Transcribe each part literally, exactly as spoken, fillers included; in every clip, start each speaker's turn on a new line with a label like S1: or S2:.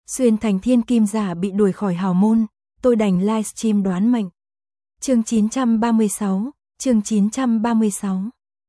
S1: Xuyên thành thiên kim giả bị đuổi khỏi hào môn, tôi đành livestream đoán mệnh. Chương chín trăm ba mươi sáu, chương chín trăm ba mươi sáu.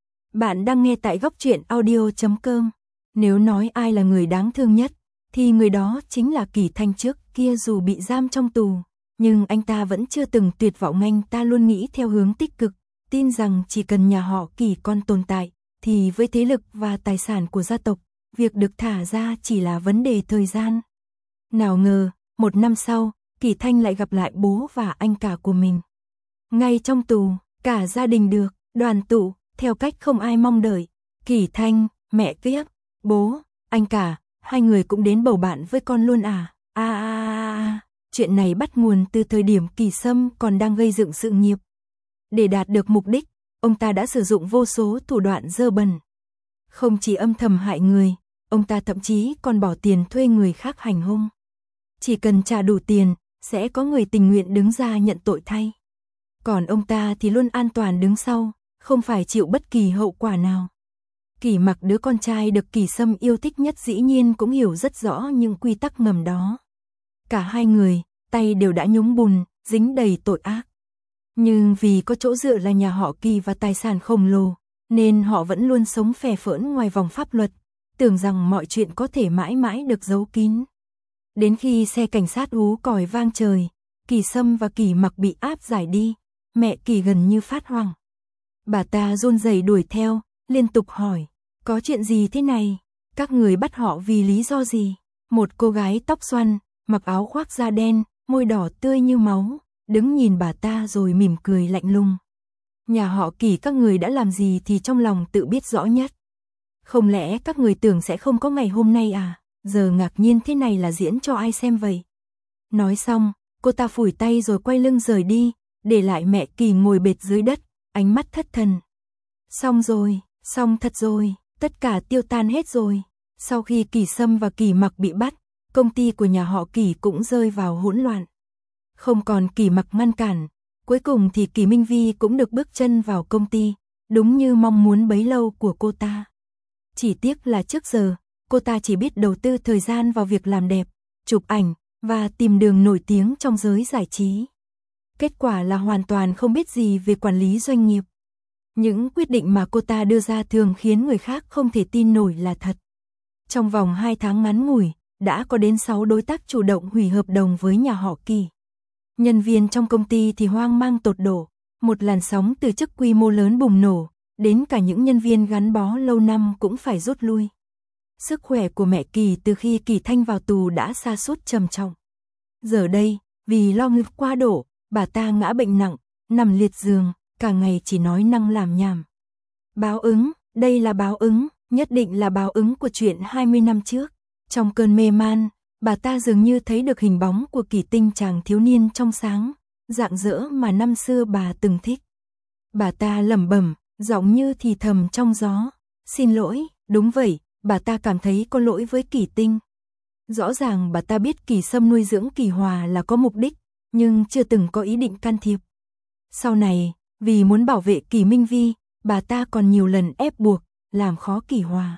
S1: Bạn đang nghe tại góc truyện audio chấm com. Nếu nói ai là người đáng thương nhất, thì người đó chính là Kỳ Thanh. Trước kia dù bị giam trong tù, nhưng anh ta vẫn chưa từng tuyệt vọng, anh ta luôn nghĩ theo hướng tích cực, tin rằng chỉ cần nhà họ Kỳ còn tồn tại, thì với thế lực và tài sản của gia tộc, việc được thả ra chỉ là vấn đề thời gian. Nào ngờ, một năm sau, Kỳ Thanh lại gặp lại bố và anh cả của mình. Ngay trong tù, cả gia đình được đoàn tụ, theo cách không ai mong đợi. Kỳ Thanh, mẹ kiếp, bố, anh cả, hai người cũng đến bầu bạn với con luôn à? À, à, à. Chuyện này bắt nguồn từ thời điểm Kỳ Sâm còn đang gây dựng sự nghiệp. Để đạt được mục đích, ông ta đã sử dụng vô số thủ đoạn dơ bẩn. Không chỉ âm thầm hại người, ông ta thậm chí còn bỏ tiền thuê người khác hành hung. Chỉ cần trả đủ tiền, sẽ có người tình nguyện đứng ra nhận tội thay. Còn ông ta thì luôn an toàn đứng sau, không phải chịu bất kỳ hậu quả nào. Kỳ Mặc, đứa con trai được Kỳ Sâm yêu thích nhất, dĩ nhiên cũng hiểu rất rõ những quy tắc ngầm đó. Cả hai người, tay đều đã nhúng bùn, dính đầy tội ác. Nhưng vì có chỗ dựa là nhà họ Kỳ và tài sản khổng lồ, nên họ vẫn luôn sống phè phỡn ngoài vòng pháp luật, tưởng rằng mọi chuyện có thể mãi mãi được giấu kín. Đến khi xe cảnh sát hú còi vang trời, Kỳ Sâm và Kỳ Mặc bị áp giải đi, mẹ Kỳ gần như phát hoảng. Bà ta run rẩy đuổi theo, liên tục hỏi, có chuyện gì thế này? Các người bắt họ vì lý do gì? Một cô gái tóc xoăn, mặc áo khoác da đen, môi đỏ tươi như máu, đứng nhìn bà ta rồi mỉm cười lạnh lùng. Nhà họ Kỳ các người đã làm gì thì trong lòng tự biết rõ nhất. Không lẽ các người tưởng sẽ không có ngày hôm nay à? Giờ ngạc nhiên thế này là diễn cho ai xem vậy? Nói xong, cô ta phủi tay rồi quay lưng rời đi, để lại mẹ Kỳ ngồi bệt dưới đất, ánh mắt thất thần. Xong rồi, xong thật rồi, tất cả tiêu tan hết rồi. Sau khi Kỳ Sâm và Kỳ Mặc bị bắt, công ty của nhà họ Kỳ cũng rơi vào hỗn loạn. Không còn Kỳ Mặc ngăn cản, cuối cùng thì Kỳ Minh Vi cũng được bước chân vào công ty, đúng như mong muốn bấy lâu của cô ta. Chỉ tiếc là trước giờ, cô ta chỉ biết đầu tư thời gian vào việc làm đẹp, chụp ảnh và tìm đường nổi tiếng trong giới giải trí. Kết quả là hoàn toàn không biết gì về quản lý doanh nghiệp. Những quyết định mà cô ta đưa ra thường khiến người khác không thể tin nổi là thật. Trong vòng hai tháng ngắn ngủi, đã có đến sáu đối tác chủ động hủy hợp đồng với nhà họ Kỳ. Nhân viên trong công ty thì hoang mang tột độ, một làn sóng từ chức quy mô lớn bùng nổ, đến cả những nhân viên gắn bó lâu năm cũng phải rút lui. Sức khỏe của mẹ Kỳ từ khi Kỳ Thanh vào tù đã sa sút trầm trọng. Giờ đây, vì lo ngực quá độ, bà ta ngã bệnh nặng, nằm liệt giường, cả ngày chỉ nói năng làm nhảm. Báo ứng, đây là báo ứng, nhất định là báo ứng của chuyện hai mươi năm trước. Trong cơn mê man, bà ta dường như thấy được hình bóng của Kỳ Tinh, chàng thiếu niên trong sáng, rạng rỡ mà năm xưa bà từng thích. Bà ta lẩm bẩm, giọng như thì thầm trong gió. Xin lỗi, đúng vậy, bà ta cảm thấy có lỗi với Kỳ Tinh. Rõ ràng bà ta biết Kỳ Sâm nuôi dưỡng Kỳ Hòa là có mục đích, nhưng chưa từng có ý định can thiệp. Sau này, vì muốn bảo vệ Kỳ Minh Vi, bà ta còn nhiều lần ép buộc, làm khó Kỳ Hòa.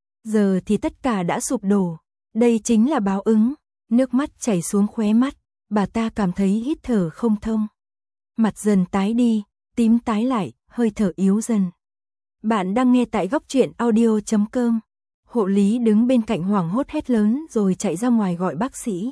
S1: Giờ thì tất cả đã sụp đổ. Đây chính là báo ứng. Nước mắt chảy xuống khóe mắt, bà ta cảm thấy hít thở không thông. Mặt dần tái đi, tím tái lại, hơi thở yếu dần. Bạn đang nghe tại góc truyện audio chấm com. Hộ lý đứng bên cạnh hoảng hốt hét lớn rồi chạy ra ngoài gọi bác sĩ.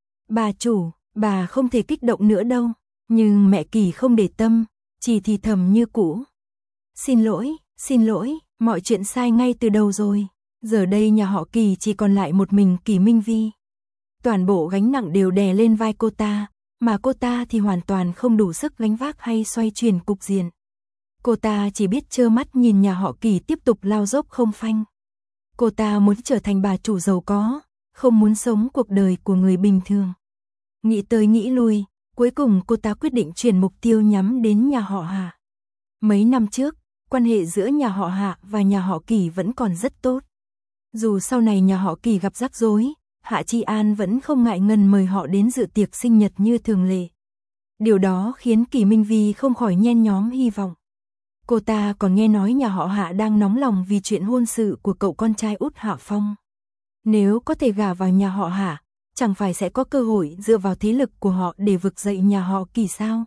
S1: Bà chủ, bà không thể kích động nữa đâu. Nhưng mẹ Kỳ không để tâm, chỉ thì thầm như cũ. Xin lỗi, xin lỗi, mọi chuyện sai ngay từ đầu rồi. Giờ đây nhà họ Kỳ chỉ còn lại một mình Kỳ Minh Vi. Toàn bộ gánh nặng đều đè lên vai cô ta, mà cô ta thì hoàn toàn không đủ sức gánh vác hay xoay chuyển cục diện. Cô ta chỉ biết trơ mắt nhìn nhà họ Kỳ tiếp tục lao dốc không phanh. Cô ta muốn trở thành bà chủ giàu có, không muốn sống cuộc đời của người bình thường. Nghĩ tới nghĩ lui, cuối cùng cô ta quyết định chuyển mục tiêu nhắm đến nhà họ Hạ. Mấy năm trước, quan hệ giữa nhà họ Hạ và nhà họ Kỳ vẫn còn rất tốt. Dù sau này nhà họ Kỳ gặp rắc rối, Hạ Chi An vẫn không ngại ngần mời họ đến dự tiệc sinh nhật như thường lệ. Điều đó khiến Kỳ Minh Vi không khỏi nhen nhóm hy vọng. Cô ta còn nghe nói nhà họ Hạ đang nóng lòng vì chuyện hôn sự của cậu con trai út Hạ Phong. Nếu có thể gả vào nhà họ Hạ, chẳng phải sẽ có cơ hội dựa vào thế lực của họ để vực dậy nhà họ Kỳ sao?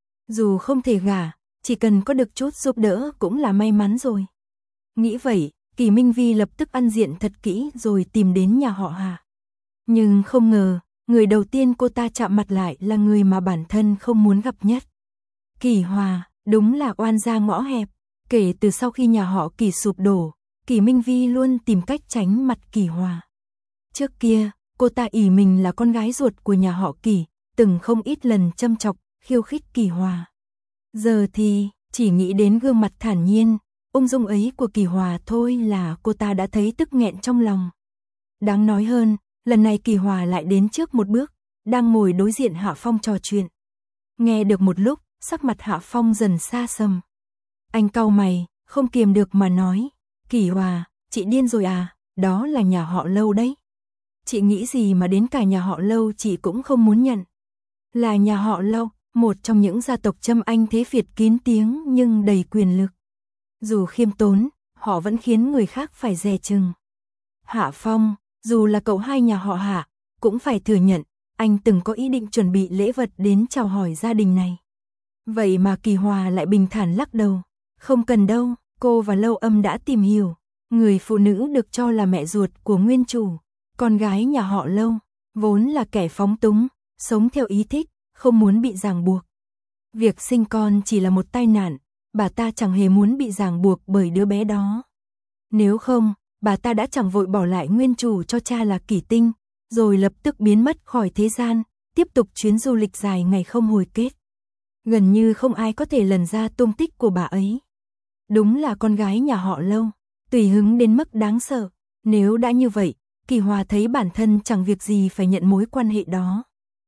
S1: Dù không thể gả, chỉ cần có được chút giúp đỡ cũng là may mắn rồi. Nghĩ vậy, Kỳ Minh Vi lập tức ăn diện thật kỹ rồi tìm đến nhà họ Hạ. Nhưng không ngờ, người đầu tiên cô ta chạm mặt lại là người mà bản thân không muốn gặp nhất. Kỳ Hòa, đúng là oan gia ngõ hẹp. Kể từ sau khi nhà họ Kỳ sụp đổ, Kỳ Minh Vi luôn tìm cách tránh mặt Kỳ Hòa. Trước kia, cô ta ỷ mình là con gái ruột của nhà họ Kỳ, từng không ít lần châm chọc, khiêu khích Kỳ Hòa. Giờ thì, chỉ nghĩ đến gương mặt thản nhiên, ung dung ấy của Kỳ Hòa thôi là cô ta đã thấy tức nghẹn trong lòng. Đáng nói hơn, lần này Kỳ Hòa lại đến trước một bước, đang ngồi đối diện Hạ Phong trò chuyện. Nghe được một lúc, sắc mặt Hạ Phong dần xa sầm. Anh cau mày, không kiềm được mà nói, Kỳ Hòa, chị điên rồi à, đó là nhà họ Lâu đấy. Chị nghĩ gì mà đến cả nhà họ Lâu chị cũng không muốn nhận. Là nhà họ Lâu, một trong những gia tộc châm anh thế Việt kín tiếng nhưng đầy quyền lực. Dù khiêm tốn, họ vẫn khiến người khác phải dè chừng. Hạ Phong, dù là cậu hai nhà họ Hạ, cũng phải thừa nhận, anh từng có ý định chuẩn bị lễ vật đến chào hỏi gia đình này. Vậy mà Kỳ Hòa lại bình thản lắc đầu. Không cần đâu, cô và Lâu Âm đã tìm hiểu. Người phụ nữ được cho là mẹ ruột của nguyên chủ, con gái nhà họ Lâu, vốn là kẻ phóng túng, sống theo ý thích, không muốn bị ràng buộc. Việc sinh con chỉ là một tai nạn, bà ta chẳng hề muốn bị ràng buộc bởi đứa bé đó. Nếu không, bà ta đã chẳng vội bỏ lại nguyên chủ cho cha là Kỳ Tinh, rồi lập tức biến mất khỏi thế gian, tiếp tục chuyến du lịch dài ngày không hồi kết. Gần như không ai có thể lần ra tung tích của bà ấy. Đúng là con gái nhà họ Lâu, tùy hứng đến mức đáng sợ. Nếu đã như vậy, Kỳ Hòa thấy bản thân chẳng việc gì phải nhận mối quan hệ đó.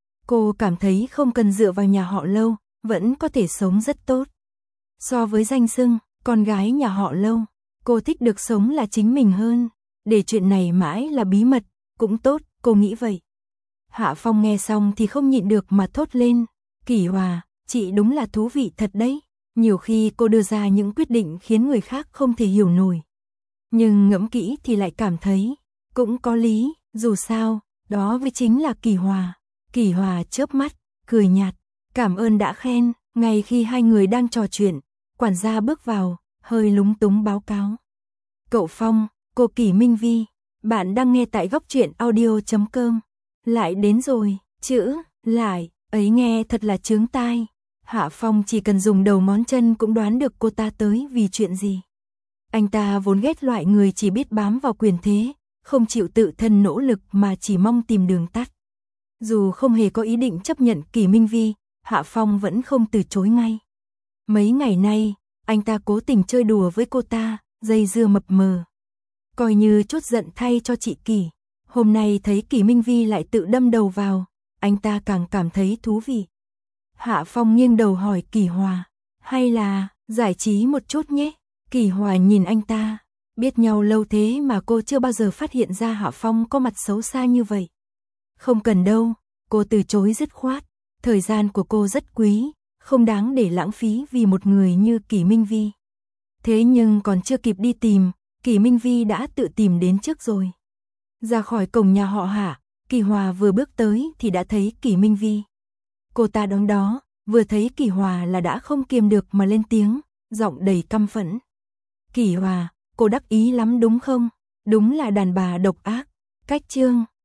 S1: Cô cảm thấy không cần dựa vào nhà họ Lâu, vẫn có thể sống rất tốt. So với danh xưng, con gái nhà họ Lâu, cô thích được sống là chính mình hơn. Để chuyện này mãi là bí mật, cũng tốt, cô nghĩ vậy. Hạ Phong nghe xong thì không nhịn được mà thốt lên. Kỳ Hòa, chị đúng là thú vị thật đấy. Nhiều khi cô đưa ra những quyết định khiến người khác không thể hiểu nổi. Nhưng ngẫm kỹ thì lại cảm thấy, cũng có lý, dù sao, đó với chính là Kỳ Hòa. Kỳ Hòa chớp mắt, cười nhạt, cảm ơn đã khen. Ngay khi hai người đang trò chuyện, quản gia bước vào, hơi lúng túng báo cáo. Cậu Phong, cô Kỳ Minh Vi, bạn đang nghe tại góc truyện audio chấm com. Lại đến rồi, chữ, lại, ấy nghe thật là chướng tai. Hạ Phong chỉ cần dùng đầu món chân cũng đoán được cô ta tới vì chuyện gì. Anh ta vốn ghét loại người chỉ biết bám vào quyền thế, không chịu tự thân nỗ lực mà chỉ mong tìm đường tắt. Dù không hề có ý định chấp nhận Kỳ Minh Vi, Hạ Phong vẫn không từ chối ngay. Mấy ngày nay, anh ta cố tình chơi đùa với cô ta, dây dưa mập mờ. Coi như chút giận thay cho chị Kỳ. Hôm nay thấy Kỳ Minh Vi lại tự đâm đầu vào, anh ta càng cảm thấy thú vị. Hạ Phong nghiêng đầu hỏi Kỳ Hòa, hay là giải trí một chút nhé. Kỳ Hòa nhìn anh ta, biết nhau lâu thế mà cô chưa bao giờ phát hiện ra Hạ Phong có mặt xấu xa như vậy. Không cần đâu, cô từ chối dứt khoát. Thời gian của cô rất quý, không đáng để lãng phí vì một người như Kỳ Minh Vi. Thế nhưng còn chưa kịp đi tìm, Kỳ Minh Vi đã tự tìm đến trước rồi. Ra khỏi cổng nhà họ Hạ, Kỳ Hòa vừa bước tới thì đã thấy Kỳ Minh Vi. Cô ta đón đó, vừa thấy Kỳ Hòa là đã không kiềm được mà lên tiếng, giọng đầy căm phẫn. Kỳ Hòa, cô đắc ý lắm đúng không? Đúng là đàn bà độc ác. Cách chương